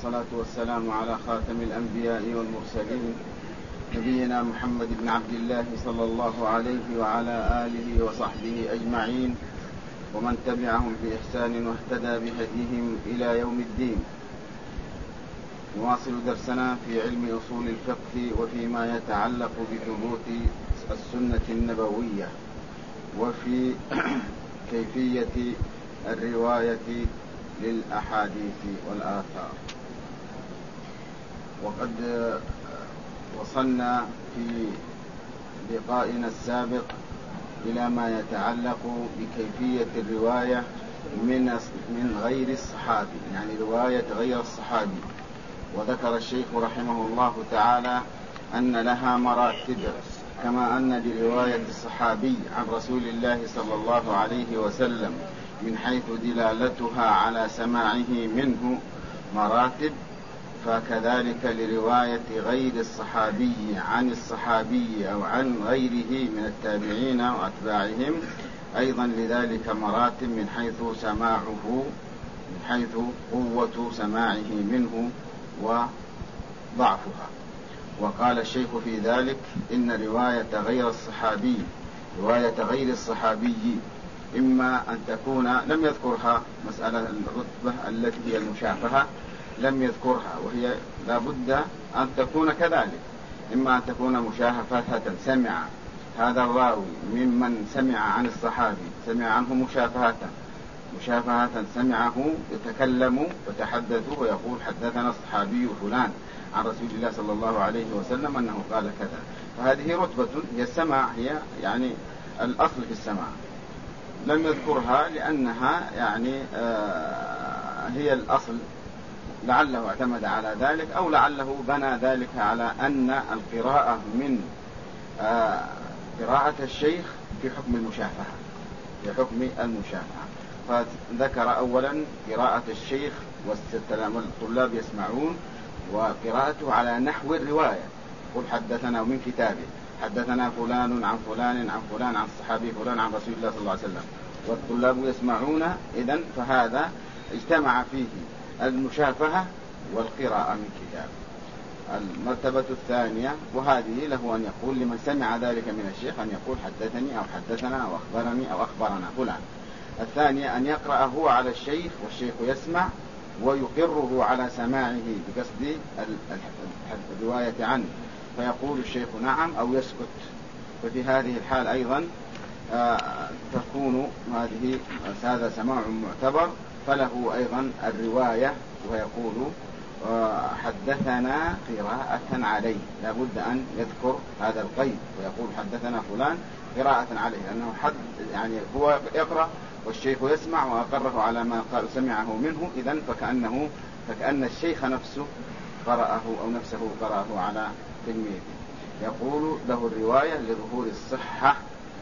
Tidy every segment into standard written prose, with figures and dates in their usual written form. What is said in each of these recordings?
والصلاة والسلام على خاتم الأنبياء والمرسلين نبينا محمد بن عبد الله صلى الله عليه وعلى آله وصحبه أجمعين ومن تبعهم بإحسان واهتدى بهديهم إلى يوم الدين. نواصل درسنا في علم أصول الفقه وفيما يتعلق بثبوت السنة النبوية وفي كيفية الرواية للأحاديث والآثار. وقد وصلنا في لقائنا السابق إلى ما يتعلق بكيفية الرواية من غير الصحابي، يعني رواية غير الصحابي. وذكر الشيخ رحمه الله تعالى أن لها مراتب، كما أن لرواية الصحابي عن رسول الله صلى الله عليه وسلم من حيث دلالتها على سماعه منه مراتب، فكذلك لرواية غير الصحابي عن الصحابي أو عن غيره من التابعين وأتباعهم أيضا لذلك مراتب من حيث سماعه، من حيث قوة سماعه منه وضعفها. وقال الشيخ في ذلك إن رواية غير الصحابي إما أن تكون، لم يذكرها مسألة الرتبة التي هي المشافهة، لم يذكرها، وهي لابد أن تكون كذلك. إما أن تكون مشافهة، سمع هذا الراوي ممن سمع عن الصحابي، سمع عنه مشافهة سمعه يتكلم وتحدث ويقول حدثنا الصحابي فلان عن رسول الله صلى الله عليه وسلم أنه قال كذا، فهذه رتبة، هي السماع، هي يعني الأصل في السماع. لم يذكرها لأنها يعني هي الأصل، لعله اعتمد على ذلك أو لعله بنى ذلك على أن القراءة من قراءة الشيخ في حكم المشافهة. فذكر أولا قراءة الشيخ والطلاب يسمعون، وقراءته على نحو الرواية، قل حدثنا من كتابه حدثنا فلان عن فلان عن فلان عن الصحابي فلان عن رسول الله صلى الله عليه وسلم، والطلاب يسمعون. إذن فهذا اجتمع فيه المشافهة والقراءة من كتاب. المرتبة الثانية، وهذه له أن يقول لمن سمع ذلك من الشيخ أن يقول حدثني أو حدثنا أو أخبرني أو أخبرنا فلان. الثانية أن يقرأ هو على الشيخ والشيخ يسمع ويقره على سماعه بقصد الرواية عنه، فيقول الشيخ نعم أو يسكت. ففي هذه الحال أيضا تكون هذا سماع معتبر، فله أيضا الرواية، ويقول حدثنا قراءة عليه، لابد أن يذكر هذا القيد ويقول حدثنا فلان قراءة عليه، لأنه يعني هو يقرأ والشيخ يسمع وأقره على ما قال سمعه منه. إذن فكأن الشيخ نفسه قرأه أو نفسه قرأه على تلميذه. يقول له الرواية لظهور الصحة،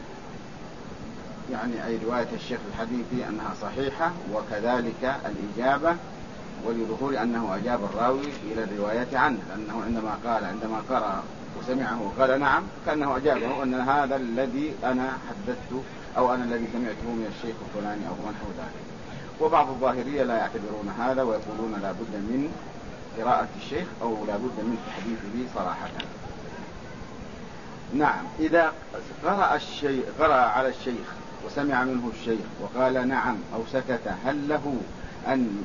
يعني أي رواية الشيخ الحديثي أنها صحيحة، وكذلك الإجابة ولظهور أنه أجاب الراوي إلى الرواية عنه، لأنه عندما قرأ وسمعه وقال نعم كأنه أجابه أن هذا الذي أنا حدثته أو أنا الذي سمعته من الشيخ الفلاني أو نحو ذلك. وبعض الظاهرية لا يعتبرون هذا ويقولون لا بد من قراءة الشيخ أو لا بد من تحديثه صراحة. نعم، إذا قرأ على الشيخ وسمع منه الشيخ وقال نعم أو سكت، هل له أن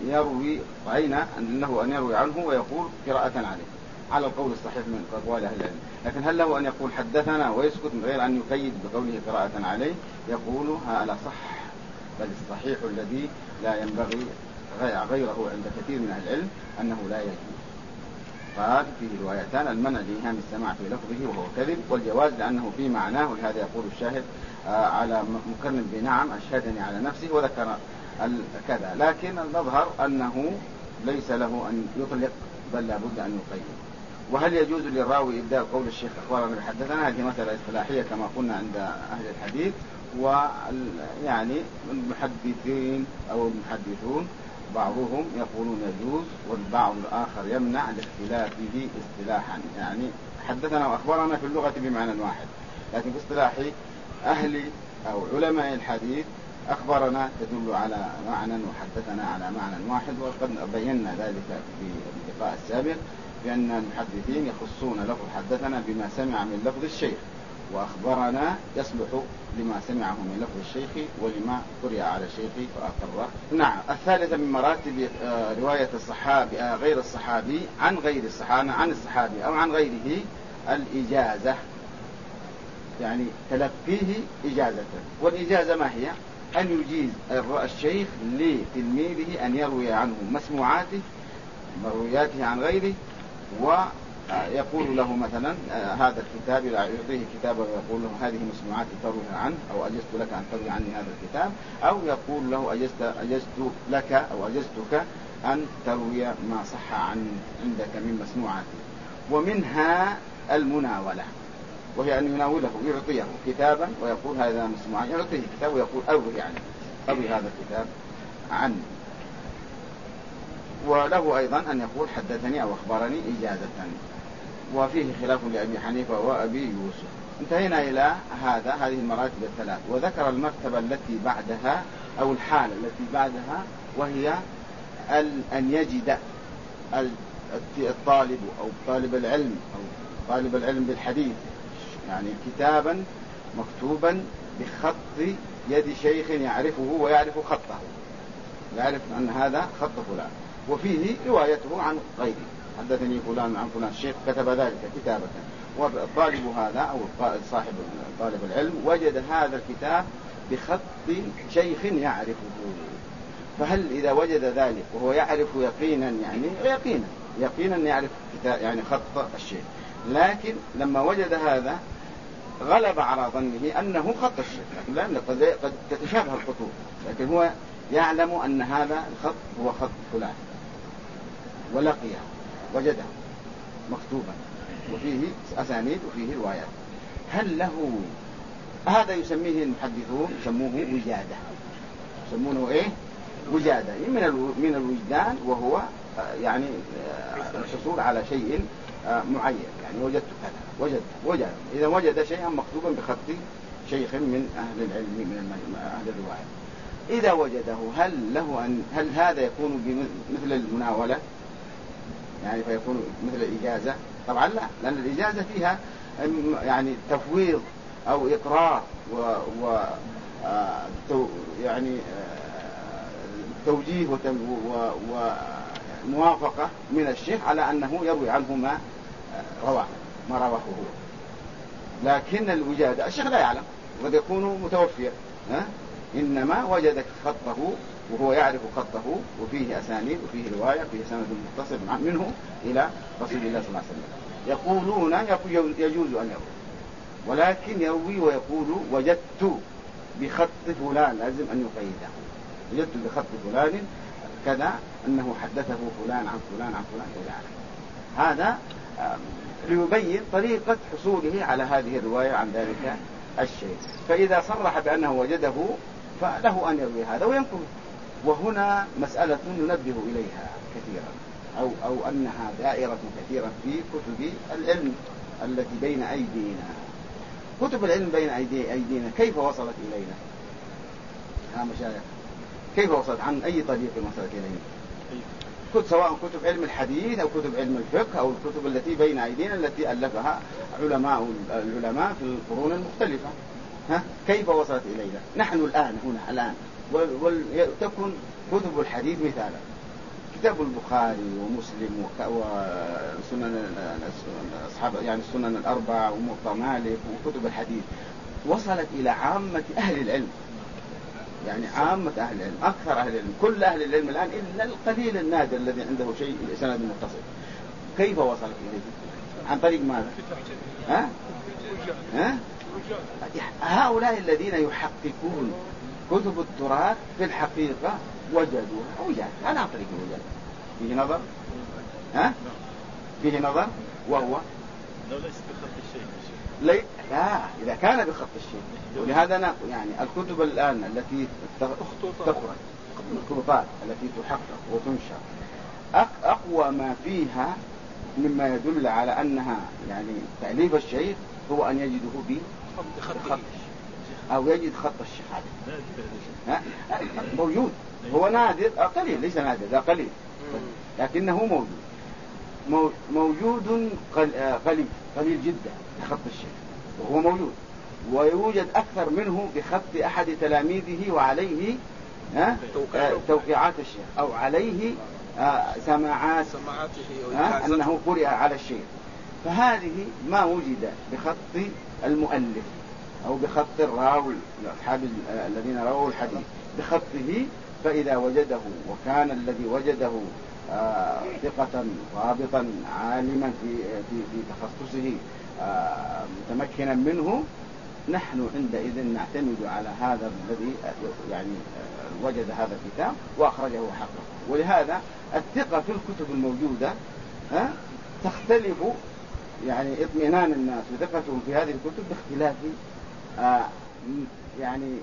يروي عنه ويقول قراءة عليه على القول الصحيح من أقوال أهل العلم؟ لكن هل له أن يقول حدثنا ويسكت من غير أن يقيد بقوله قراءة عليه؟ يقول هذا صح، بل الصحيح الذي لا ينبغي غيره عند كثير من أهل العلم أنه لا يجوز. فهذا فيه روايتان: المنع لإيهام السماع في لفظه وهو كذب، والجواز لأنه في معناه. ولهذا يقول الشاهد على مكرم بنعم أشهدني على نفسه وذكر كذا. لكن المظهر أنه ليس له أن يطلق، بل لابد أن يقيد. وهل يجوز للراوي إبداء قول الشيخ أخبرنا حدثنا؟ هذه مسألة اصطلاحية كما قلنا عند أهل الحديث، ويعني المحدثين أو المحدثون بعضهم يقولون يجوز والبعض الآخر يمنع لاختلافه اصطلاحا. يعني حدثنا وأخبرنا في اللغة بمعنى واحد، لكن في اصطلاح أهل أو علماء الحديث أخبرنا تدل على معنى وحدثنا على معنى واحد، وقد بينا ذلك في اللقاء السابق بأن المحدثين يخصون لفظ حدثنا بما سمع من لفظ الشيخ، وأخبرنا يصلح لما سمعه من لفظ الشيخ ولما قرئ على الشيخ فأقره. نعم. الثالثة من مراتب رواية الصحابي غير الصحابي عن غير الصحابي عن الصحابي أو عن غيره الإجازة، يعني تلقيه إجازة. والإجازة ما هي؟ أن يجيز الشيخ لتلميذه أن يروي عنه مسموعاته مروياته عن غيره، ويقول له مثلا هذا الكتاب، يعطيه كتابا ويقول له هذه مسموعاتي ترويها عنه، أو أجزت لك أن تروي عني هذا الكتاب، أو يقول له أجزت لك أو أجزتك أن تروي ما صح عندك من مسموعاتي. ومنها المناولة، وهي أن يناوله يعطيه كتابا ويقول هذا مسموعاتي، يعطيه كتاب ويقول أروي هذا الكتاب عنه. وله أيضا أن يقول حدثني أو أخبرني إجازة، وفيه خلاف لأبي حنيفة وأبي يوسف. انتهينا إلى هذه المراتب الثلاث، وذكر المرتبة التي بعدها أو الحالة التي بعدها، وهي أن يجد الطالب أو طالب العلم أو طالب العلم بالحديث يعني كتابا مكتوبا بخط يد شيخ يعرفه ويعرف خطه، يعرف أن هذا خط فلان، وفيه روايته عن غيره، حدثني فلان عن فلان، الشيخ كتب ذلك كتابة، والطالب هذا أو صاحب طالب العلم وجد هذا الكتاب بخط شيخ يعرفه. فهل إذا وجد ذلك وهو يعرف يقينا، يعني يقينا يعرف يعني خط الشيخ، لكن لما وجد هذا غلب على ظنه أنه خط الشيخ، لأن قد تتشابه الخطوط، لكن هو يعلم أن هذا الخط هو خط فلان، ولقيه وجده مكتوبا وفيه أسانيد وفيه روايات، هل له هذا؟ يسميه المحدثون يسموه وجادة، يسمونه إيه؟ وجادة من الوجدان، وهو يعني الحصول على شيء معين، يعني وجدت كذا وجد إذا وجد شيئا مكتوبا بخط شيخ من أهل العلم من أهل الرواية، إذا وجده هل هذا يكون مثل المناولة يعني فيكون مثل الإجازة؟ طبعا لا، لأن الإجازة فيها يعني تفويض أو إقرار يعني توجيه وموافقة من الشيخ على أنه يروي عنه ما رواه هو. لكن الوجادة الشيخ لا يعلم، قد يكون متوفيا، إنما وجد خطه وهو يعرف خطه، وفيه أسانيد وفيه رواية، فيه سند متصل منه إلى رسول الله صلى الله عليه وسلم. يقولون يجوز أن يروي، ولكن يروي ويقول وجدت بخط فلان، لازم أن يقيده، وجدت بخط فلان كذا أنه حدثه فلان عن فلان عن فلان كذا. هذا ليبين طريقة حصوله على هذه الرواية عن ذلك الشيء. فإذا صرح بأنه وجده فله أن يروي هذا وينقل. وهنا مسألة ننبه إليها كثيرا، أو أنها دائرة كثيرا في كتب العلم التي بين أيدينا. كتب العلم بين أيدينا كيف وصلت إلينا يا مشايخ؟ كيف وصلت؟ عن أي طريق وصلت إلينا؟ سواء كتب علم الحديث أو كتب علم الفقه أو الكتب التي بين أيدينا التي ألفها العلماء في القرون المختلفة. كيف وصلت إلينا نحن الآن وتكون كتب الحديث مثالا، كتاب البخاري ومسلم وسنن أصحاب يعني السنن الأربع وموطأ مالك وكتب الحديث وصلت إلى عامة أهل العلم، يعني عامة أهل العلم، أكثر أهل العلم، كل أهل العلم الآن إلا القليل النادر الذي عنده شيء سند متصل. كيف وصلت إليه؟ عن طريق ماذا؟ هؤلاء الذين يحققون كتب التراث في الحقيقة وجدوها أنا عن طريق الوجاد. فيه نظر؟ فيه نظر، وهو لو ليس بخط الشيء لا، إذا كان بخط الشيء. ولهذا نقول يعني الكتب الآن التي تخرج الخطوطات التي تحقق وتنشر أقوى ما فيها مما يدل على أنها يعني تأليف الشيخ هو أن يجده بخط الشيخ. أو يجد خط الشيخ عليه. موجود، هو نادر قليل، ليس نادر، لا قليل، لكنه موجود قليل جدا خط الشيخ، وهو موجود، ويوجد أكثر منه بخط أحد تلاميذه وعليه توقيعات الشيخ أو عليه سماعاته أنه قرئ على الشيخ. فهذه ما وجد بخط المؤلف أو بخط الراوي أصحاب الذين رووا الحديث بخطه، فإذا وجده وكان الذي وجده ثقة ضابطا عالما في تخصصه متمكنا منه، نحن عندئذ نعتمد على هذا الذي يعني وجد هذا الكتاب وأخرجه حقه. ولهذا الثقة في الكتب الموجودة تختلف، يعني اطمئنان الناس وثقتهم في هذه الكتب باختلاف يعني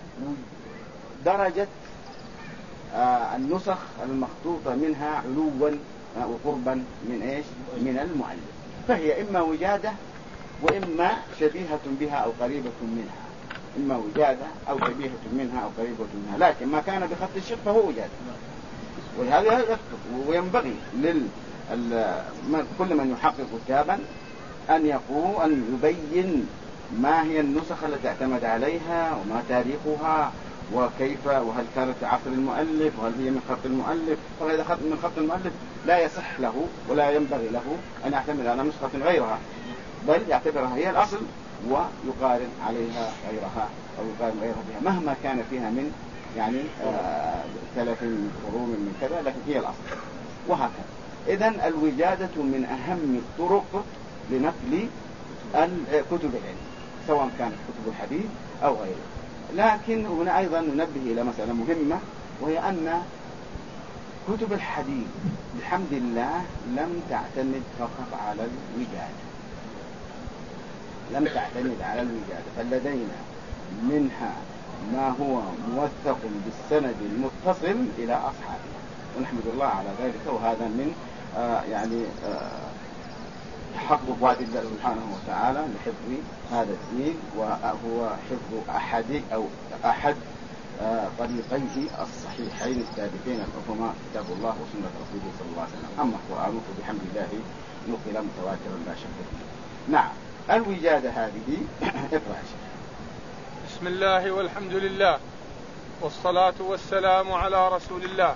درجة النسخ المخطوطة منها علوا وقربا من المؤلف، فهي إما وجادة وإما شبيهة بها أو قريبة منها، إما وجادة أو شبيهة منها أو قريبة منها، لكن ما كان بخط الشيخ فهو وجادة. ولهذا يكتب، وينبغي كل من يحقق كتابا أن يبين ما هي النسخ التي اعتمد عليها وما تاريخها وكيف، وهل كانت في عصر المؤلف وهل هي من خط المؤلف. فإذا خط من خط المؤلف لا يصح له ولا ينبغي له أن يعتمد على نسخة غيرها، بل يعتبرها هي الأصل ويقارن عليها غيرها أو يقارن غيرها بها مهما كان فيها من يعني ثلاث قرون من كذا، لكن هي الأصل وهكذا. إذن الوجادة من أهم الطرق لنقل كتب العلم، سواء كانت كتب الحديث أو غيره. لكن هنا أيضا ننبه إلى مسألة مهمة، وهي أن كتب الحديث بحمد الله لم تعتمد فقط على الوجادة، لم تعتمد على الوجادة، فلدينا منها ما هو موثق بالسند المتصل إلى أصحابه، ونحمد الله على ذلك. وهذا من يعني تحقق وعد الله سبحانه وتعالى لحفظ هذا الدين، وهو حفظ أحد طريقيه الصحيحين الثابتين الحكماء، كتاب الله وسنة رسوله صلى الله عليه وسلم. أما القرآن فبحمد الله نقل متواترا لا شك فيه. نعم، الوجادة هذه اقرأ يا شيخ. بسم الله والحمد لله والصلاة والسلام على رسول الله.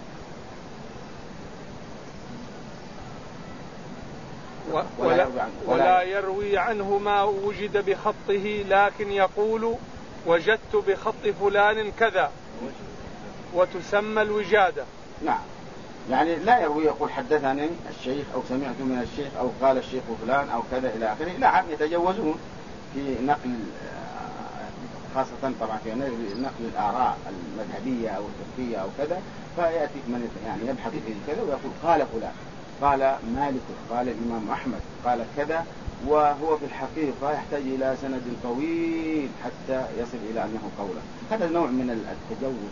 ولا يروي عنه ما وجد بخطه، لكن يقول وجدت بخط فلان كذا، وتسمى الوجادة. نعم، يعني لا يروي يقول حدثني الشيخ أو سمعت من الشيخ أو قال الشيخ فلان أو كذا إلى آخره. نعم، يتجوزون في نقل، خاصة طبعا في نقل الآراء المذهبية أو الفقهية أو كذا، فيأتي من يعني يبحث في كذا ويقول قال فلان، قال مالك، قال الإمام أحمد، قال كذا، وهو في الحقيقة يحتاج إلى سند طويل حتى يصل إلى أنه قوله. هذا نوع من التجوز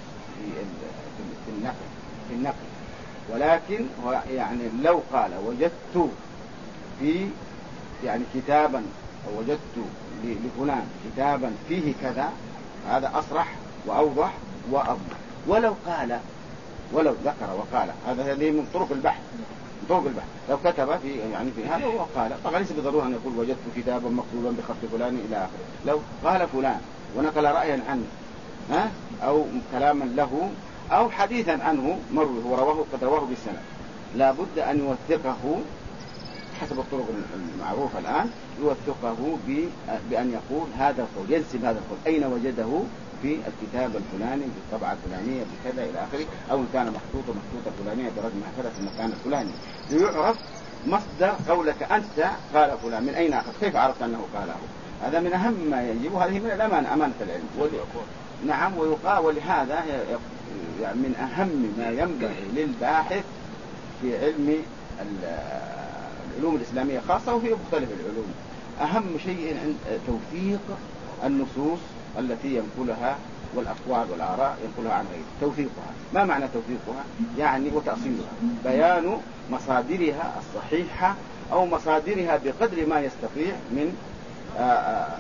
في النقل. ولكن يعني لو قال وجدت في يعني كتابا أو وجدت لفلان كتابا فيه كذا، هذا أصرح وأوضح وأضمن. ولو ذكر وقال، هذا من طرق البحث. لو كتب في هذا وقال، فليس بالضرورة أن يقول وجدت كتابا مكتوبا بخط فلان إلى آخره. لو قال فلان ونقل رأيا عنه أو كلاما له أو حديثا عنه مروي قد رواه بالسند، لا بد أن يوثقه حسب الطرق المعروفة الآن، يوثقه بأن يقول هذا القول، ينسب هذا القول أين وجده في الكتاب الفلاني بالطبعة الفلانية بكذا إلى آخره، أو إن كان مخطوطة فلانية برقم كذا في المكان الفلاني، ليعرف مصدر قولك أنت قال فلان من أين أخذ، كيف عرفت أنه قاله. هذا من أهم ما يجب، وهذه من الأمانة، أمانة العلم. نعم، ويقال ولهذا يعني من أهم ما ينبغي للباحث في علم العلوم الإسلامية خاصة وفي مختلف العلوم، أهم شيء عند توثيق النصوص التي ينقلها والأقوال والآراء ينقلها عن غيره. توثيقها، ما معنى توثيقها؟ يعني وتأصيلها، بيان مصادرها الصحيحة أو مصادرها بقدر ما يستطيع من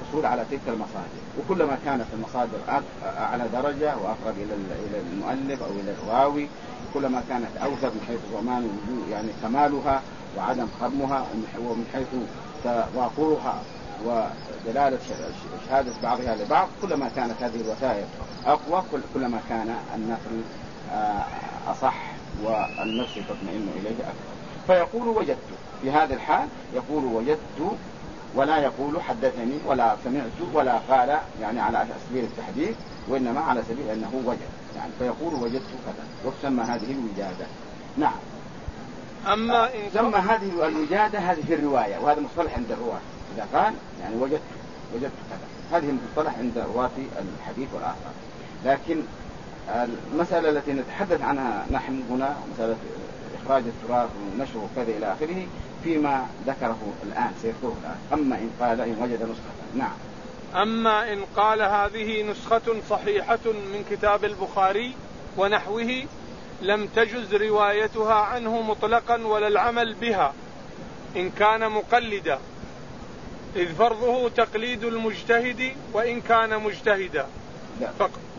الحصول على تلك المصادر، وكلما كانت المصادر أعلى درجة وأقرب إلى المؤلف أو إلى الراوي كلما كانت أوثق من حيث ضمان يعني كمالها وعدم خدمها، ومن حيث توافرها ودلالة شهادة بعضها لبعض، كلما كانت هذه الوثائق أقوى كلما كان النقل أصح والنفس تطمئن إليه أكثر. فيقول وجدت، في هذا الحال يقول وجدت، ولا يقول حدثني ولا سمعت ولا قال يعني على سبيل التحديث، وإنما على سبيل أنه وجد يعني، فيقول وجدت كذا، وتسمى هذه الوجادة. نعم. أما إن سمى هذه الوجادة هذه الرواية، وهذا مصطلح عند الرواة، إذا قال يعني وجدت كذا، هذه المصطلح عند رواة الحديث والآثار. لكن المسألة التي نتحدث عنها نحن هنا مسألة إخراج التراث ونشره وكذا إلى آخره فيما ذكره الآن سيذكره الآن. أما إن قال إن وجد نسخة. نعم. أما إن قال هذه نسخة صحيحة من كتاب البخاري ونحوه لم تجز روايتها عنه مطلقا ولا العمل بها إن كان مقلدا، إذ فرضه تقليد المجتهد وإن كان مجتهدا. لا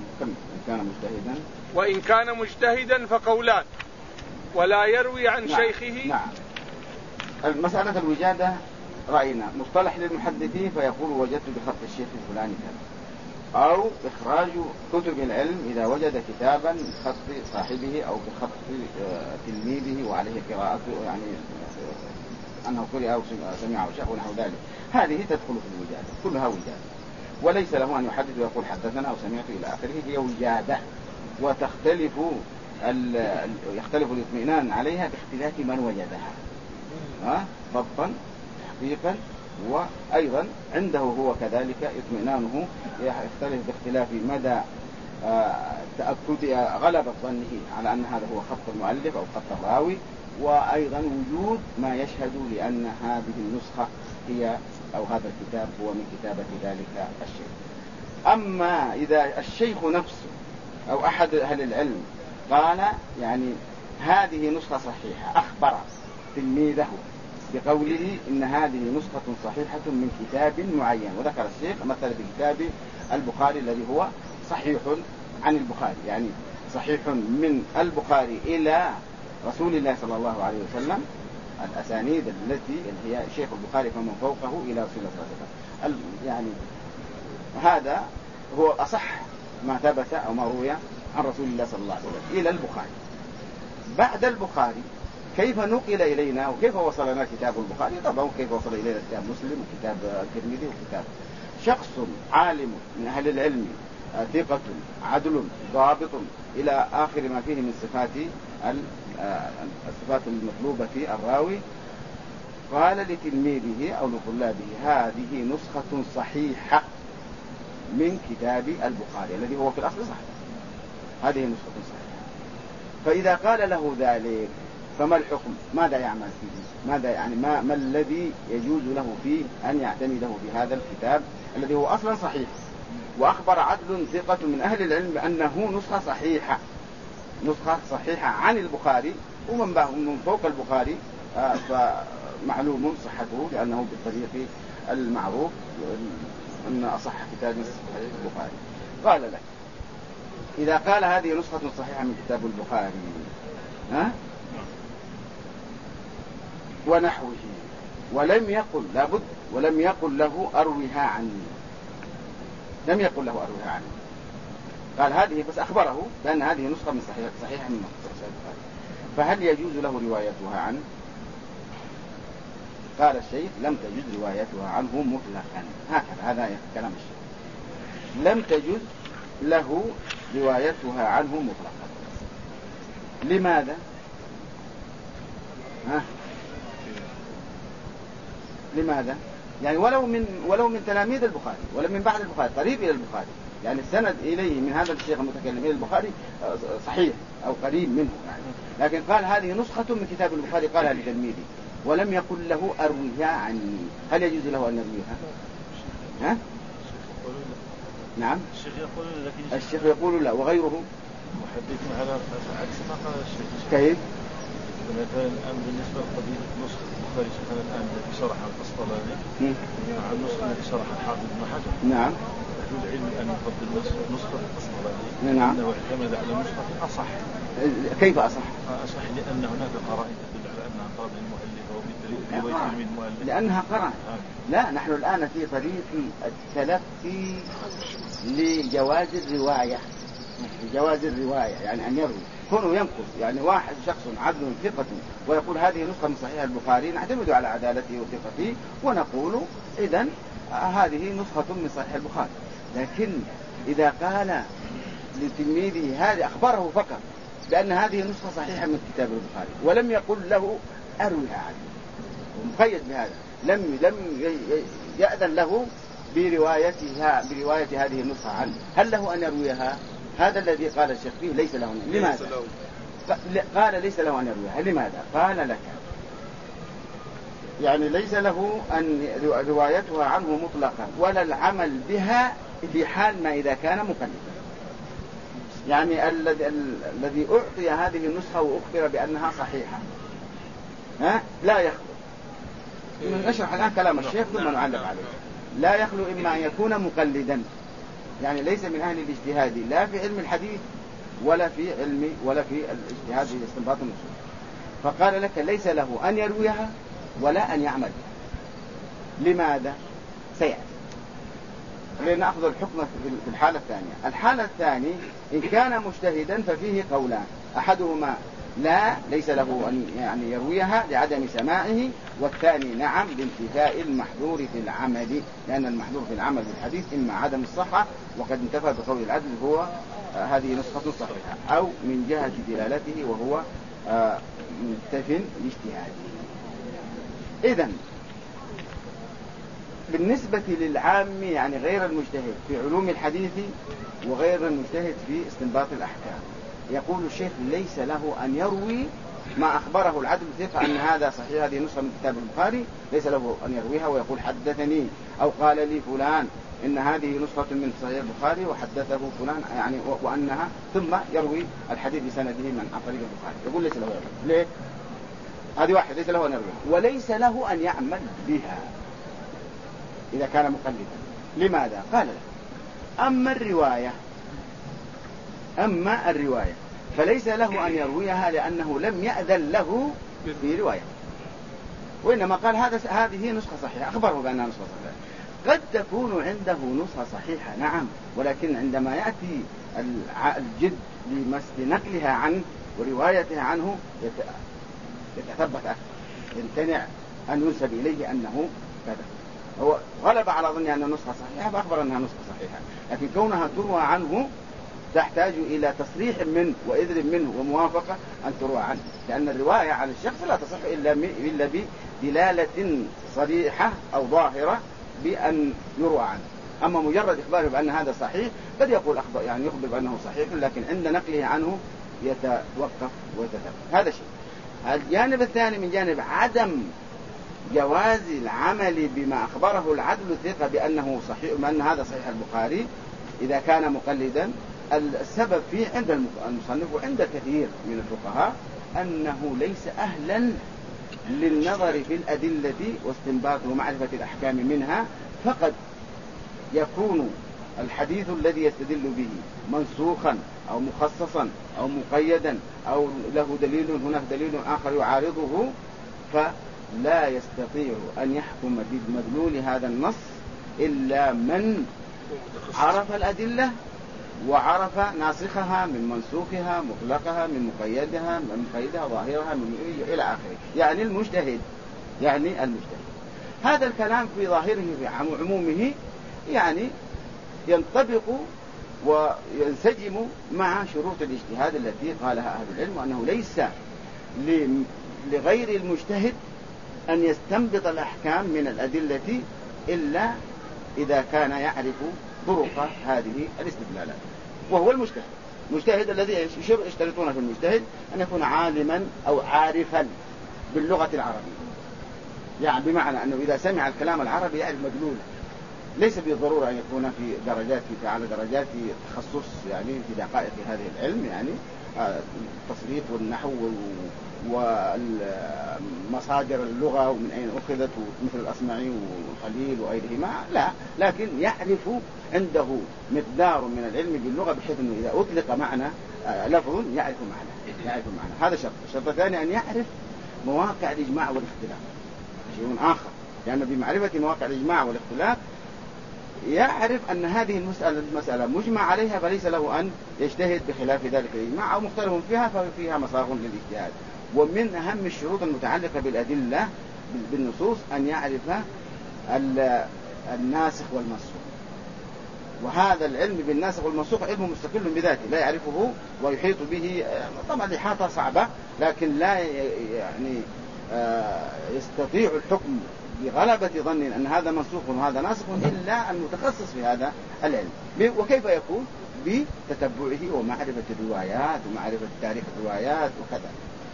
وإن كان مجتهدا فقولان، ولا يروي عن شيخه. نعم. المسألة الوجادة رأينا مصطلح للمحدثين، فيقول وجدت بخط الشيخ الفلاني كذا، أو إخراج كتب العلم إذا وجد كتابا بخط صاحبه أو بخط تلميذه وعليه قراءته، يعني أنه قرأ أو سمع أو شاف ونحو ذلك، هذه تدخل في الوجادة، كلها وجادة، وليس له أن يحدث ويقول حدثنا أو سمعت إلى آخره، هي وجادة. وتختلف يختلف الاطمئنان عليها باختلاف من وجدها ضبطا تحقيقا، وأيضا عنده هو كذلك اطمئنانه يختلف باختلاف مدى تأكد غلبة ظنه على أن هذا هو خط المؤلف أو خط الراوي، وأيضا وجود ما يشهد لأن هذه النسخة هي أو هذا الكتاب هو من كتابة ذلك الشيخ. أما إذا الشيخ نفسه أو أحد أهل العلم قال يعني هذه نسخة صحيحة، أخبر تلميذه بقوله إن هذه نسخة صحيحة من كتاب معين، وذكر الشيخ مثلا بكتاب البخاري الذي هو صحيح عن البخاري، يعني صحيح من البخاري إلى رسول الله صلى الله عليه وسلم، الأسانيد التي هي شيخ البخاري فمن فوقه إلى رسول الله صلى الله عليه وسلم، يعني هذا هو أصح ما ثبت أو ما روي عن رسول الله صلى الله عليه وسلم إلى البخاري. بعد البخاري كيف نقل إلينا وكيف وصل لنا كتاب البخاري؟ طبعا كيف وصل إلينا كتاب مسلم وكتاب الترمذي وكتاب شخص عالم من أهل العلم ثقة عدل ضابط إلى آخر ما فيه من الصفات المطلوبة في الراوي، قال لتلميذه أو لطلابه هذه نسخة صحيحة من كتاب البخاري الذي هو في الأصل صحيح، هذه نسخة صحيحة. فإذا قال له ذلك فما الحكم؟ ماذا يعمل فيه؟ ماذا يعني ما الذي يجوز له فيه أن يعتمده في هذا الكتاب الذي هو أصلا صحيح، وأخبر عدل ثقة من أهل العلم بأنه نسخة صحيحة عن البخاري، ومن فوق البخاري فمعلوم صحته لأنه بالطريق المعروف أن أصح كتاب صحيح البخاري. قال لك إذا قال هذه نسخة صحيحة من كتاب البخاري ونحوه ولم يقل لابد ولم يقل له أروها عني، لم يقل له أروها عني، قال هذه بس أخبره بأن هذه نسخة من صحيحة من صحيح البخاري، فهل يجوز له روايتها عنه؟ قال الشيخ لم تجوز روايتها عنه مطلقا، هكذا هذا كلام الشيخ، لم تجوز له روايتها عنه مطلقا. لماذا؟ لماذا؟ يعني ولو من تلاميذ البخاري ولا من بعد البخاري قريب إلى البخاري، يعني السند إليه من هذا الشيخ المتكلم إلى البخاري صحيح أو قريب منه يعني. لكن قال هذه نسخة من كتاب البخاري قالها لتلميذه ولم يقل له أرويها عني، هل يجوز له أن يرويها؟ نعم الشيخ يقول لا وغيره محدث على عكس ما قال الشيخ. كيف؟ مثلا الآن بالنسبة لقضية نسخة البخاري شيخنا الآن التي شرحها القسطلاني مع النسخة التي شرحها الحافظ ابن حجر. نعم. أهل العلم الآن يفضل نسخة القسطلاني نعم. لأنه اعتمد على نسخة أصح. كيف أصح؟ أصح لأن هناك قرائن تدل على أنها قرأ المؤلف وبالدليل رواية من المؤلف. لأنها قرأ. لا، نحن الآن في طريق التلقي لجواز الرواية. جواز الرواية يعني أن يروي كونه ينقص، يعني واحد شخص عدل ثقة ويقول هذه نسخة من صحيح البخاري، نعتمد على عدالته وثقته ونقول إذن هذه نسخة من صحيح البخاري. لكن إذا قال لتلميذه هذه أخبره فقط بأن هذه نسخة صحيحة من كتاب البخاري ولم يقل له أرويها عنه ومقيد بهذا، لم يأذن له برواية هذه النسخة عنه، هل له أن يرويها؟ هذا الذي قال الشيخ فيه ليس له. لماذا؟ قال ليس له أن يرويها. لماذا؟ قال لك يعني ليس له أن روايتها عنه مطلقا ولا العمل بها في حال ما إذا كان مقلدا. يعني الذي أعطي هذه النسخة وأخبر بأنها صحيحة لا يخلو، نشرح الآن كلام الشيخ ثم نعلق عليه. لا يخلو إما أن يكون مقلدا، يعني ليس من أهل الاجتهاد لا في علم الحديث ولا في الاجتهاد في استنباط النصوص. فقال لك ليس له أن يرويها ولا أن يعمل بها. لماذا؟ سيأتي لنأخذ الحكم في الحالة الثانية. الحالة الثانية إن كان مجتهدا ففيه قولان، أحدهما ليس له أن يعني يرويها لعدم سماعه، والثاني نعم لانتفاء المحذور في العمل، لأن المحذور في العمل بالحديث إما عدم الصحة وقد انتفى بقول العدل هو هذه نسخة صحيحة، أو من جهة دلالته وهو منتف لاجتهاده. إذن بالنسبة للعام يعني غير المجتهد في علوم الحديث وغير المجتهد في استنباط الأحكام، يقول الشيخ ليس له أن يروي ما أخبره العدل الثقة أن هذا صحيح، هذه نسخة من كتاب البخاري، ليس له أن يرويها ويقول حدثني أو قال لي فلان إن هذه نسخة من صحيح البخاري وحدثه فلان يعني وأنها، ثم يروي الحديث بسنده من طريق البخاري. يقول ليس له أن يروي. ليه؟ هذه واحد ليس له أن يرويها، وليس له أن يعمل بها إذا كان مقلدا. لماذا؟ قال له أما الرواية فليس له أن يرويها لأنه لم يأذن له في رواية، وإنما قال هذه نسخة صحيحة، أخبره بأنها نسخة صحيحة. قد تكون عنده نسخة صحيحة نعم، ولكن عندما يأتي الجد لنقلها عنه وروايتها عنه يتثبت أكثر، يمتنع أن ينسب إليه أنه كذا. هو غلب على ظني أن النسخة صحيحة فأخبر أنها نسخة صحيحة، لكن كونها تروى عنه تحتاج إلى تصريح منه وإذن منه وموافقة أن تروى عنه، لأن الرواية عن الشخص لا تصح إلا بدلالة صريحة أو ظاهرة بأن يروى عنه. أما مجرد إخباره بأن هذا صحيح قد يقول يعني يخبر بأنه صحيح، لكن عند نقله عنه يتوقف ويتثبت. هذا شيء. الجانب الثاني من جانب عدم جواز العمل بما أخبره العدل الثقة بأنه صحيح، بأن هذا صحيح البخاري إذا كان مقلدا. السبب فيه عند المصنف وعند كثير من الفقهاء أنه ليس أهلا للنظر في الأدلة واستنباط ومعرفة الأحكام منها، فقد يكون الحديث الذي يستدل به منسوخا أو مخصصا أو مقيدا أو له دليل هناك دليل آخر يعارضه، فلا يستطيع أن يحكم بمدلول هذا النص إلا من عرف الأدلة وعرف ناسخها من منسوخها، مطلقها من مقيدها، من مقيدها، ظاهرها إلى آخره، يعني المجتهد. هذا الكلام في ظاهره في عمومه يعني ينطبق وينسجم مع شروط الاجتهاد التي قالها أهل العلم، وأنه ليس لغير المجتهد أن يستنبط الأحكام من الأدلة إلا إذا كان يعرف طرق هذه الاستدلالات، وهو المجتهد الذي يشترطون في المجتهد أن يكون عالما أو عارفا باللغة العربية، يعني بمعنى أنه إذا سمع الكلام العربي يعرف مدلوله، ليس بالضرورة أن يكون في على درجات تخصص يعني في دقائق هذه العلم، يعني التصريف والنحو ومصادر اللغة ومن أين أخذت مثل الأصمعي والخليل وغيرهما، لا، لكن يعرف عنده مقدار من العلم باللغة بحيث أنه إذا أطلق معنى لفظ يعرف معنى. هذا شرط. الشرط الثاني أن يعرف مواقع الإجماع والاختلاف، شيء آخر، لأنه بمعرفة مواقع الإجماع والاختلاف يعرف أن هذه المسألة مجمع عليها، فليس له أن يجتهد بخلاف ذلك الإجماع أو مختلف فيها ففيها مساغ للاجتهاد. ومن أهم الشروط المتعلقة بالأدلة بالنصوص أن يعرف الناسخ والمنسوخ، وهذا العلم بالناسخ والمنسوخ علم مستقل بذاته لا يعرفه ويحيط به. طبعا الإحاطة صعبة، لكن لا يعني يستطيع الحكم بغلبة ظن أن هذا منسوخ وهذا ناسخ إلا المتخصص في هذا العلم. وكيف يكون؟ بتتبعه ومعرفة الروايات ومعرفة تاريخ الروايات وكذا.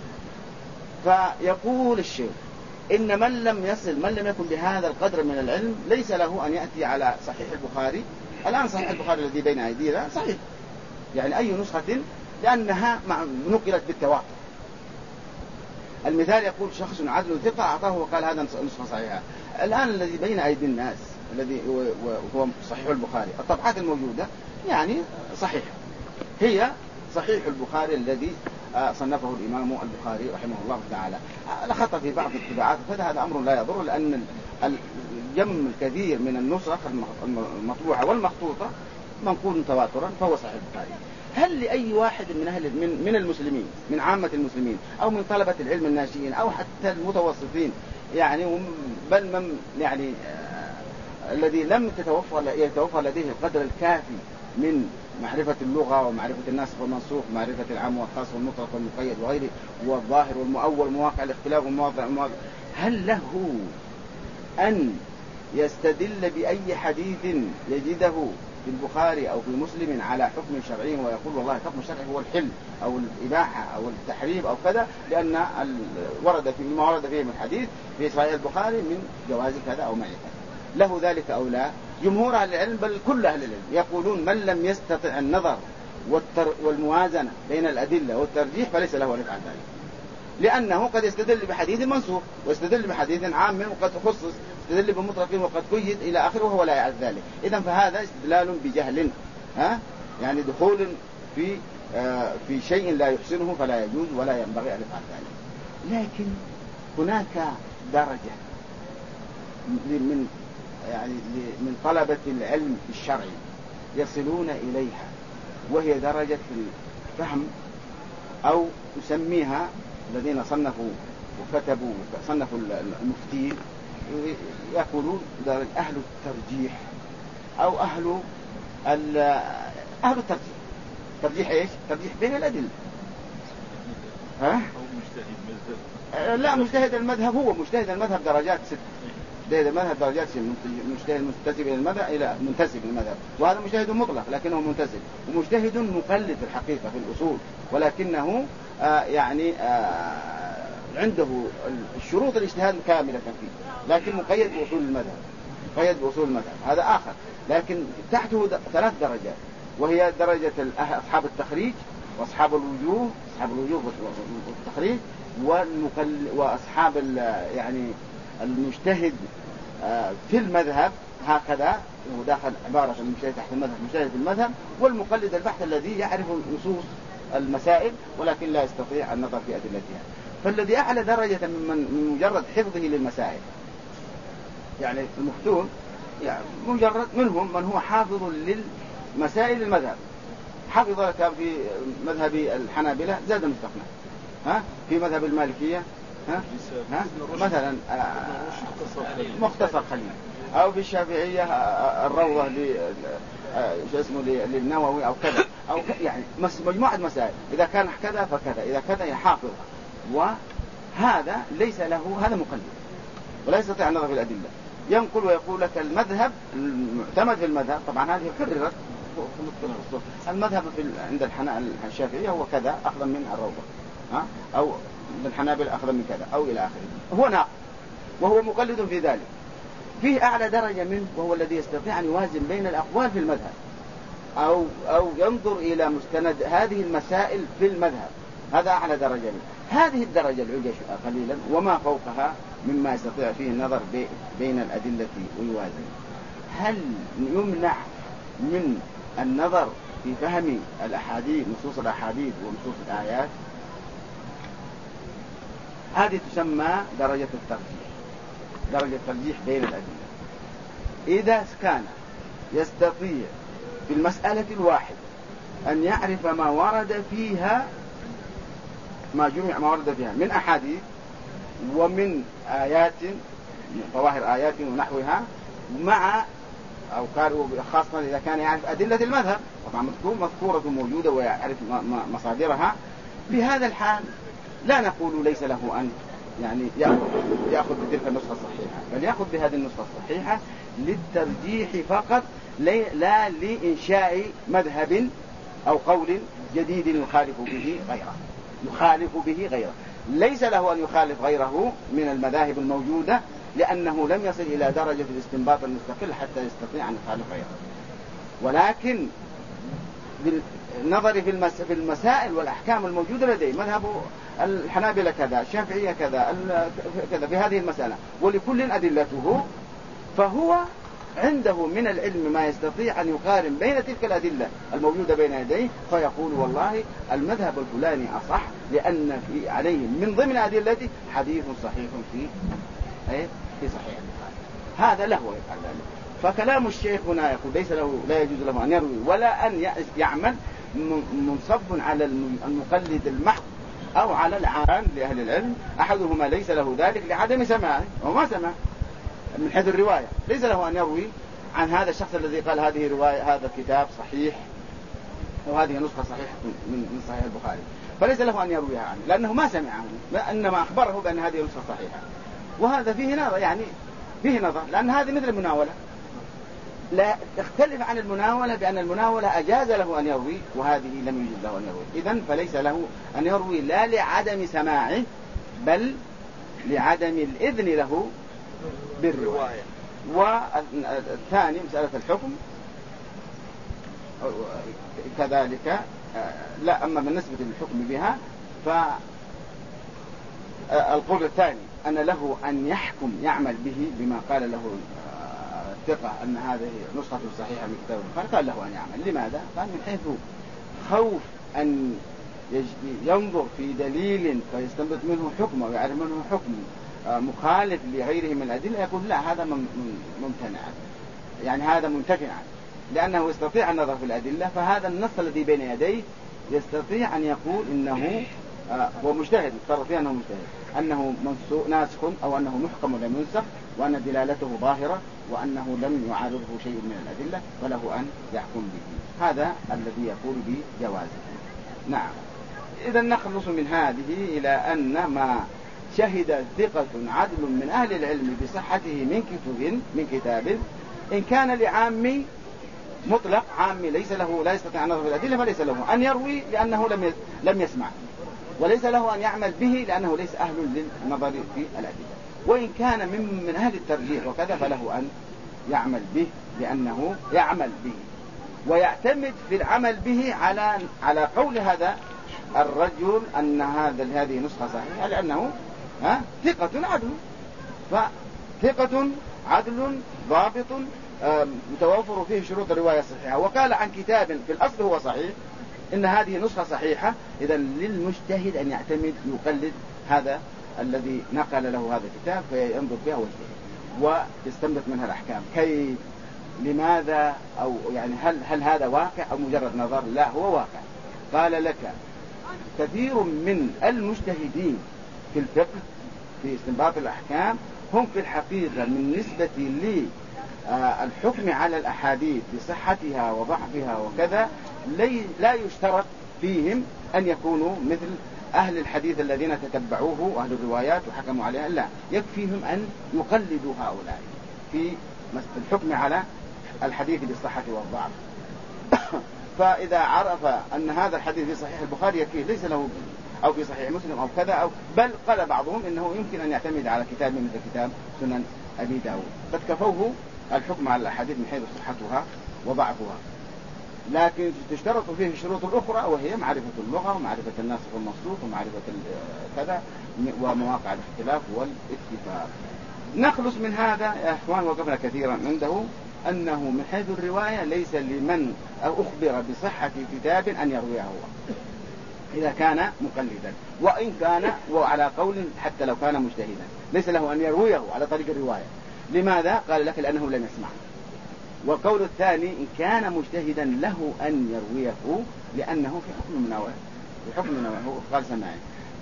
فيقول الشيخ إن من لم يكن بهذا القدر من العلم ليس له أن يأتي على صحيح البخاري. الآن صحيح البخاري الذي بين أيدينا صحيح، يعني أي نسخة، لأنها نقلت بالتواتر. المثال يقول شخص عدل ثقة أعطاه وقال هذا نسخة صحيحة. الآن الذي بين أيدي الناس الذي هو صحيح البخاري، الطبعات الموجودة يعني صحيح، هي صحيح البخاري الذي صنفه الإمام البخاري رحمه الله تعالى. لخط في بعض الطباعات، فهذا أمر لا يضر، لأن الجم الكثير من النسخ المطبوعة والمخطوطة منقول تواترا فهو صحيح البخاري. هل لأي واحد من المسلمين، من عامة المسلمين أو من طلبة العلم الناشئين أو حتى المتوسطين، يعني بل من يعني الذي لم يتوفر لديه القدر الكافي من معرفة اللغة ومعرفة الناسخ والمنسوخ، معرفة العام والخاص والمطلق والمقيد وغيره، والظاهر والمؤول مواقع الاختلاف والمواضع، هل له أن يستدل بأي حديث يجده في البخاري أو في مسلم على حكم شرعي ويقول والله حكم الشرعي هو الحل أو الإباحة أو التحريم أو كذا، لأن ما ورد فيه من الحديث في صحيح البخاري من جواز كذا أو ما كذا؟ له ذلك أو لا؟ جمهور أهل العلم بل كل أهل العلم يقولون من لم يستطع النظر والموازنة بين الأدلة والترجيح فليس له أن يفعل ذلك، لأنه قد يستدل بحديث منسوخ ويستدل بحديث عام وقد خصص، يستدل بمطلق وقد قيد إلى آخره وهو لا يعرف ذلك. إذن فهذا استدلال بجهل، يعني دخول في شيء لا يحسنه فلا يجوز ولا ينبغي أن يفعل ذلك. لكن هناك درجة من طلبة العلم الشرعي يصلون إليها، وهي درجة الفهم، أو يسميها الذين صنفوا وكتبوا صنفوا المفتين يقولون أهل الترجيح أو أهل الترجيح. ترجيح إيش؟ ترجيح بين الأدلة. لا، مجتهد المذهب هو مجتهد المذهب درجات 6. مجتهد المذهب درجات 6، مجتهد منتسب إلى المذهب إلى منتسب للمذهب، وهذا مجتهد مطلق لكنه منتسب، ومجتهد مقلد في الحقيقة في الأصول، ولكنه عنده الشروط الاجتهاد كاملة فيه، لكن مقيد بأصول المذهب، هذا آخر. لكن تحته 3 درجات، وهي درجة أصحاب التخريج وأصحاب الوجوه، والتخريج، وأصحاب يعني المجتهد في المذهب، هكذا وداخل عبارة المجتهد تحت المذهب، مجتهد في المذهب، والمقلد البحث الذي يعرف نصوص المسائل ولكن لا يستطيع النظر في أدلتها. فالذي أعلى درجة من مجرد حفظه للمسائل، يعني المفتون يعني مجرد منهم من هو حافظ للمسائل المذهب، حافظ لك في مذهب الحنابلة زاد المستقنع، في مذهب المالكية مثلا مختصر خليل، أو في الشافعية الروضة للنووي أو كذا، أو يعني مجموعة مسائل، إذا كان كذا فكذا، إذا كذا يحافظ، وهذا ليس له، هذا مقلد ولا يستطيع النظر في الأدلة، ينقل ويقول لك المذهب المعتمد في المذهب. طبعا هذه كررت المذهب عند الشافعية هو كذا أخذا من الروضة، أو الحنابل أخذا من كذا أو إلى آخره، هو ناقل وهو مقلد في ذلك. فيه أعلى درجة منه وهو الذي يستطيع أن يوازن بين الأقوال في المذهب، أو ينظر إلى مستند هذه المسائل في المذهب، هذا أعلى درجة منه. هذه الدرجة العليا قليلا، وما فوقها مما يستطيع فيه النظر بين الأدلة ويوازن. هل يمنع من النظر في فهم الأحاديث، نصوص الأحاديث ونصوص الآيات؟ هذه تسمى درجة الترجيح، درجة الترجيح بين الأدلة. إذا كان يستطيع في المسألة الواحدة أن يعرف ما ورد فيها، ما جمع ما ورد فيها من أحاديث ومن آيات، ظواهر آيات ونحوها، مع أو كانوا خاصة إذا كان يعرف أدلة المذهب، طبعا مذكورة موجودة ويعرف مصادرها، في هذا الحال لا نقول ليس له أن يعني يأخذ بتلك النسخة الصحيحة، بل يأخذ بهذه النسخة الصحيحة للترجيح فقط، لا لإنشاء مذهب أو قول جديد يخالف به غيره. ليس له أن يخالف غيره من المذاهب الموجودة، لأنه لم يصل إلى درجة الاستنباط المستقل حتى يستطيع أن يخالف غيره. ولكن بالنظر في المسائل والأحكام الموجودة لديه، مذهب الحنابلة كذا، الشافعية كذا في هذه المسألة، ولكل أدلته، فهو عنده من العلم ما يستطيع أن يقارن بين تلك الأدلة الموجودة بين يديه، فيقول والله المذهب الفلاني أصح لأن في عليه من ضمن أدلته حديث صحيح في صحيح البخاري. هذا له يفعل ذلك. فكلام الشيخ هنا يقول ليس له، لا يجوز له أن يروي ولا أن يعمل منصب على المقلد المحض أو على العام لأهل العلم. أحدهما ليس له ذلك لعدم سماعه، وما سمع من حيث الرواية، ليس له أن يروي عن هذا الشخص الذي قال هذه رواية، هذا الكتاب صحيح وهذه نسخة صحيحة من صحيح البخاري، فليس له أن يرويها عنه لأنه ما سمعه، إنما أخبره بأن هذه نسخة صحيحة. وهذا فيه نظر، يعني فيه نظر، لأن هذه مثل المناولة، لا تختلف عن المناولة بأن المناولة أجاز له أن يروي وهذه لم يجوز له أن يروي. إذن فليس له أن يروي لا لعدم سماعه بل لعدم الإذن له بالرواية. والثاني مسألة الحكم كذلك لا، أما بالنسبة للحكم بها فالقول الثاني أن له أن يحكم يعمل به بما قال له الثقة أن هذه نسخة صحيحة من كتاب البخاري، قال له أن يعمل. لماذا؟ قال من حيث خوف أن ينظر في دليل فيستنبط منه حكم ويعرف منه حكم مخالف لغيره من الأدلة، يقول لا هذا ممتنع، يعني هذا منتفع عنه، لأنه يستطيع النظر في الأدلة. فهذا النص الذي بين يديه يستطيع أن يقول إنه هو مجتهد، يفترض فيه أنه مجتهد، أنه ناسخ أو أنه محكم ولم ينسخ، وأن دلالته ظاهرة وأنه لم يعارضه شيء من الأدلة، فله أن يحكم به. هذا الذي يقول بجوازه. نعم. إذا نخلص من هذه إلى أن ما شهد ثقة عدل من أهل العلم بصحته من كتاب إن كان لعامي مطلق، عامي ليس له لا يستطيع أن ينظر في الأدلة، فليس له أن يروي لأنه لم يسمع، وليس له أن يعمل به لأنه ليس أهل للنظر في الأدلة. وإن كان من أهل الترجيح وكذا فله أن يعمل به لأنه يعمل به ويعتمد في العمل به على قول هذا الرجل أن هذه نسخة صحيحة لأنه ثقة عدل، فثقة عدل ضابط متوفر فيه شروط الرواية الصحيحة، وقال عن كتاب في الأصل هو صحيح إن هذه نسخة صحيحة. إذا للمجتهد أن يعتمد يقلد هذا الذي نقل له هذا الكتاب فينظر بها ويستنبط منها الأحكام. كيف؟ لماذا؟ أو يعني هل هذا واقع أو مجرد نظر؟ لا، هو واقع. قال لك كثير من المجتهدين في الفقه في استنباط الأحكام هم في الحقيقة من نسبة للحكم على الأحاديث بصحتها وضعفها وكذا لا يشترط فيهم أن يكونوا مثل أهل الحديث الذين تتبعوه وأهل الروايات وحكموا عليها، لا، يكفيهم أن يقلدوا هؤلاء في الحكم على الحديث بالصحة والضعف. فإذا عرف أن هذا الحديث في صحيح البخاري يكفيه، ليس له أو في صحيح مسلم أو كذا بل قال بعضهم إنه يمكن أن يعتمد على كتاب مثل كتاب سنن أبي داود، قد كفوه الحكم على الأحاديث من حيث صحتها وضعفها. لكن تشترط فيه الشروط الأخرى، وهي معرفة اللغة ومعرفة الناسخ والمنسوخ ومعرفة كذا ومواقع الاختلاف والاتفاق. نخلص من هذا يا إخوان، وقفنا كثيرا عنده، أنه من حيث الرواية ليس لمن أو أخبر بصحة كتاب أن يرويه هو إذا كان مقلدا، وإن كان وعلى قول حتى لو كان مجتهدا ليس له أن يرويه على طريق الرواية. لماذا؟ قال لك لأنه لم يسمع. والقول الثاني إن كان مجتهدا له أن يرويه لأنه في حكم مناوله، في حكم مناوله قال سماعي.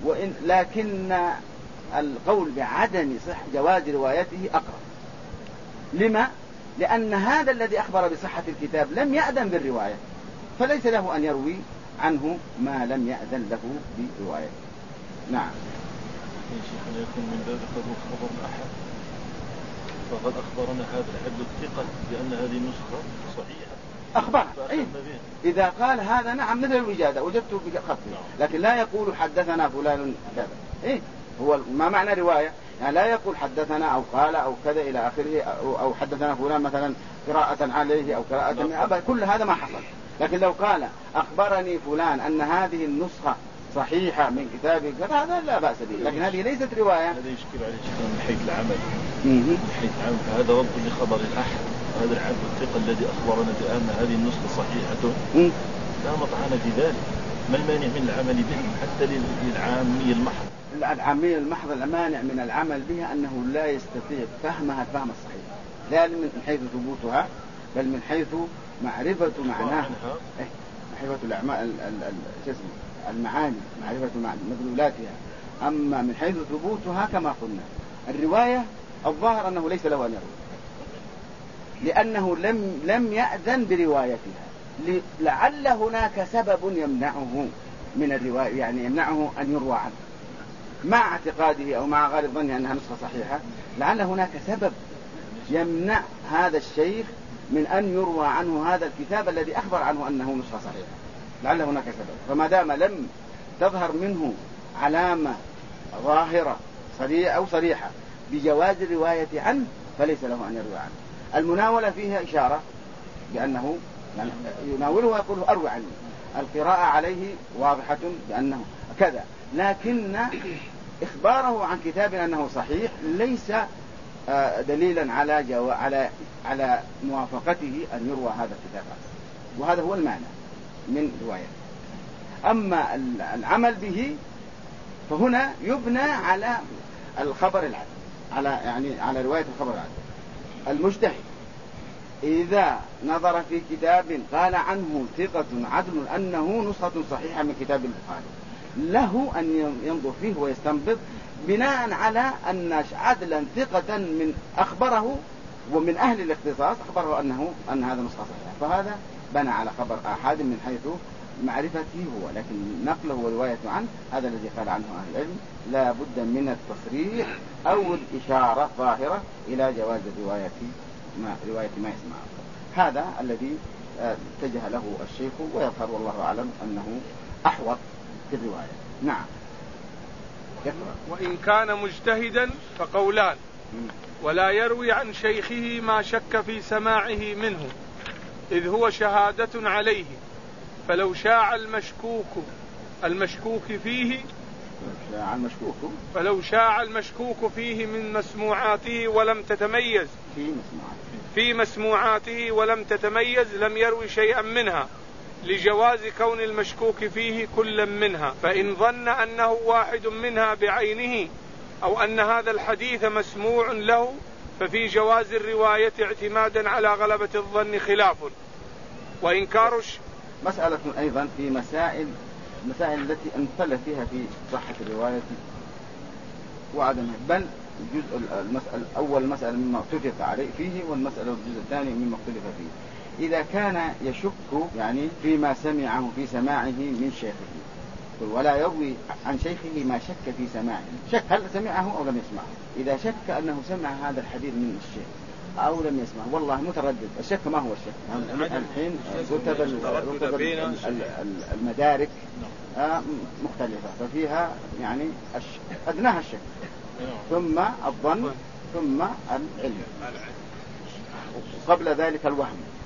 لكن القول بعدم جواز روايته أقرب. لما؟ لأن هذا الذي أخبر بصحة الكتاب لم يأذن بالرواية، فليس له أن يروي عنه ما لم يأذن له برواية. نعم. شيخنا يكون من باب خبر أحد، فقد أخبرنا هذا الحد الثقة بأن هذه النسخة صحيحة. أخبر إيه؟ إذا قال هذا نعم مثل الوجادة وجدته بخطه، لكن لا يقول حدثنا فلان كذا. إيه هو ما معنى رواية؟ يعني لا يقول حدثنا أو قال أو كذا إلى آخره، أو حدثنا فلان مثلا قراءة عليه أو قراءة كل هذا ما حصل. لكن لو قال أخبرني فلان أن هذه النسخة صحيحة من كتابه هذا لا بأس به، لكن هذه ليست رواية. هذا يشكل عليه من حيث العمل. من حيث العمل فهذا رد لخبر الأحد، هذا العبد الثقة الذي أخبرنا بأن هذه النسخة صحيحة لا مطعن في ذلك. ما المانع من العمل به حتى للعامي المحض؟ العامي المحض المانع من العمل بها أنه لا يستطيع فهمها الفهم الصحيح، لا من حيث ثبوتها بل من حيث معرفة معناها، معرفة المعاني، معرفة مدلولاتها. أما من حيث ثبوتها كما قلنا الرواية الظاهر أنه ليس له أن يروي، لأنه لم يأذن بروايتها، لعل هناك سبب يمنعه من الرواية، يعني يمنعه أن يروى عنه مع اعتقاده أو مع غالب ظنه أنها نسخة صحيحة. لعل هناك سبب يمنع هذا الشيخ من أن يروى عنه هذا الكتاب الذي أخبر عنه أنه نسخة صحيحة، لعل هناك سبب. فما دام لم تظهر منه علامة ظاهرة صريحة بجواز الرواية عنه فليس له أن يروي عنه. المناولة فيها إشارة بأنه يعني يناوله ويقول أروي عنه، القراءة عليه واضحة بأنه كذا، لكن إخباره عن كتاب أنه صحيح ليس دليلا على موافقته أن يروى هذا الكتاب، وهذا هو المعنى من رواية. أما العمل به فهنا يبنى على الخبر العدل، على رواية الخبر العدل. المجتهد إذا نظر في كتاب قال عنه ثقة عدل أنه نسخة صحيحة من كتاب البخاري، له أن ينظر فيه ويستنبط بناء على أن عدلا ثقة من أخبره ومن أهل الاختصاص أخبره أن هذا نسخة صحيحة، فهذا بنى على خبر أحد من حيث معرفته هو، لكن نقله ورواية عنه هذا الذي قال عنه أهل العلم لا بد من التصريح أو الإشارة ظاهرة إلى جواز رواية ما يسمع. هذا الذي اتجه له الشيخ، ويظهر والله أعلم أنه أحوط في الرواية. نعم. وإن كان مجتهدا فقولان، ولا يروي عن شيخه ما شك في سماعه منه إذ هو شهادة عليه، فلو شاع المشكوك فيه من مسموعاته ولم تتميز في مسموعاته ولم تتميز لم يروي شيئا منها لجواز كون المشكوك فيه كلا منها. فإن ظن أنه واحد منها بعينه أو أن هذا الحديث مسموع له ففي جواز الرواية اعتمادا على غلبة الظن خلاف. وإنكار مسألة أيضا في مسائل التي انطلع فيها في صحة الرواية وعدمها، بل الجزء الأول مسألة مما اختلف عليه فيه، والمسألة الجزء الثاني مما اختلف فيه. إذا كان يشك يعني فيما سمعه في سماعه من شيخه، ولا يروي عن شيخه ما شك في سماعه، شك هل سمعه أو لم يسمعه. إذا شك أنه سمع هذا الحديث من الشيخ أو لم يسمع، والله متردد. الشك ما هو الشك؟ الحين رتب المدارك مختلفة، ففيها يعني أدناها الشك، ثم الظن، ثم العلم، قبل ذلك الوهم،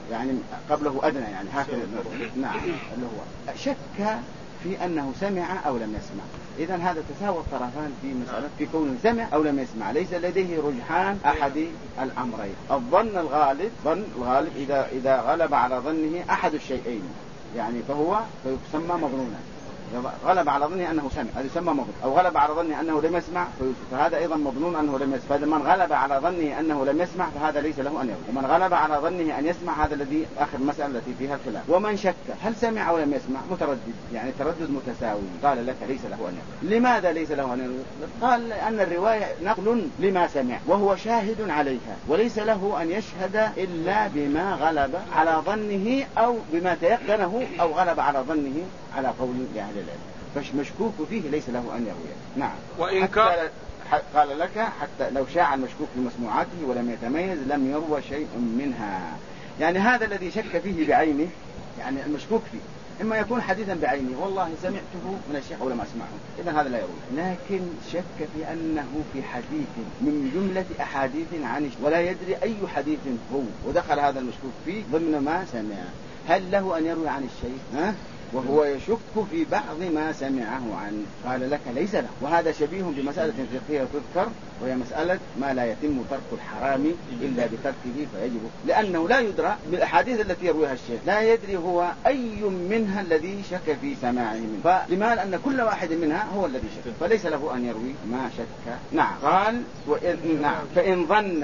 يعني قبله أدنى يعني هكذا. نعم اللي هو شك في أنه سمع أو لم يسمع. إذن هذا تساوى الطرفان في مسألة في كونه سمع أو لم يسمع، ليس لديه رجحان أحد الأمرين. الظن الغالب، ظن الغالب إذا غلب على ظنه أحد الشيئين يعني فيسمى مظنونا. غلب على ظنه أنه سمع هذا يسمى مظنون، أو غلب على ظنه أنه لم يسمع فهذا أيضا مظنون أنه لم يسمع. فمن غلب على ظنه أنه لم يسمع فهذا ليس له أن يروي، ومن غلب على ظنه أن يسمع هذا الذي آخر مسألة التي فيها الخلاف. ومن شك هل سمع أو لم يسمع متردد، يعني تردد متساوي، قال لك ليس له أن يروي. لماذا ليس له أن يروي؟ قال لأن الرواية نقل لما سمع وهو شاهد عليها، وليس له أن يشهد إلا بما غلب على ظنه أو بما تيقنه أو غلب على ظنه على قول لأهل العلم، فمشكوك فيه ليس له أن يرويه. نعم. وإن كان قال لك حتى لو شاع المشكوك في مسموعاته ولم يتميز لم يروى شيء منها. يعني هذا الذي شك فيه بعينه، يعني المشكوك فيه إما يكون حديثا بعينه والله سمعته من الشيخ ولم أسمعه، إذا هذا لا يروي. لكن شك في أنه في حديث من جملة أحاديث عن ولا يدري أي حديث هو، ودخل هذا المشكوك فيه ضمن ما سمع، هل له أن يروي عن الشيخ وهو يشك في بعض ما سمعه عنه؟ قال لك ليس له. وهذا شبيه بمسألة فقهية تذكر، وهي مسألة ما لا يتم ترك الحرام إلا بتركه فيجب، لأنه لا يدرى بالأحاديث التي يرويها الشيخ، لا يدري هو أي منها الذي شك في سماعه منه، فلمال أن كل واحد منها هو الذي شك، فليس له أن يروي ما شك. نعم. قال نعم فإن ظن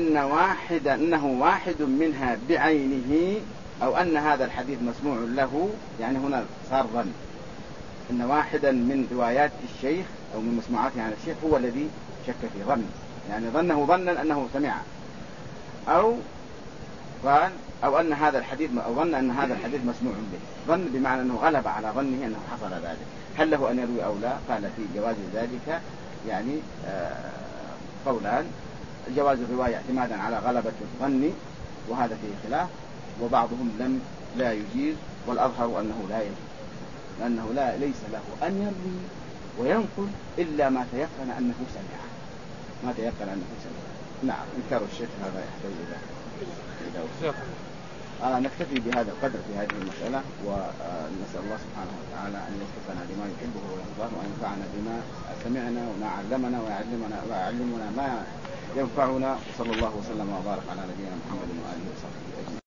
أنه واحد منها بعينه أو أن هذا الحديث مسموع له، يعني هنا صار ظن أن واحدا من روايات الشيخ أو من مسموعاته عن الشيخ هو الذي شك في ظن، يعني ظنه ظنا أنه سمع، أو قال أو أن هذا الحديث أو ظن أن هذا الحديث مسموع به، ظن بمعنى أنه غلب على ظنه أنه حصل ذلك، هل له أن يروي أو لا؟ قال في جواز ذلك يعني قولان: جواز الرواية اعتمادا على غلبة الظن وهذا فيه خلاف، وبعضهم لا يجيز، والأظهر أنه لا يجوز، لأنه ليس له أن يروي وينقل إلا ما تيقن أنه سمع، ما تيقن أنه سمع. نعم. إنكار الشيخ هذا يحتاج إلى نكتفي بهذا القدر في هذه المسألة، ونسأل الله سبحانه وتعالى أن يوفقنا لما يحبه ويرضاه، وأن ينفعنا بما سمعنا وما علمنا ويعلمنا ما ينفعنا، وصلى الله وسلم وبارك على نبينا محمد وآله وصحبه أجمعين.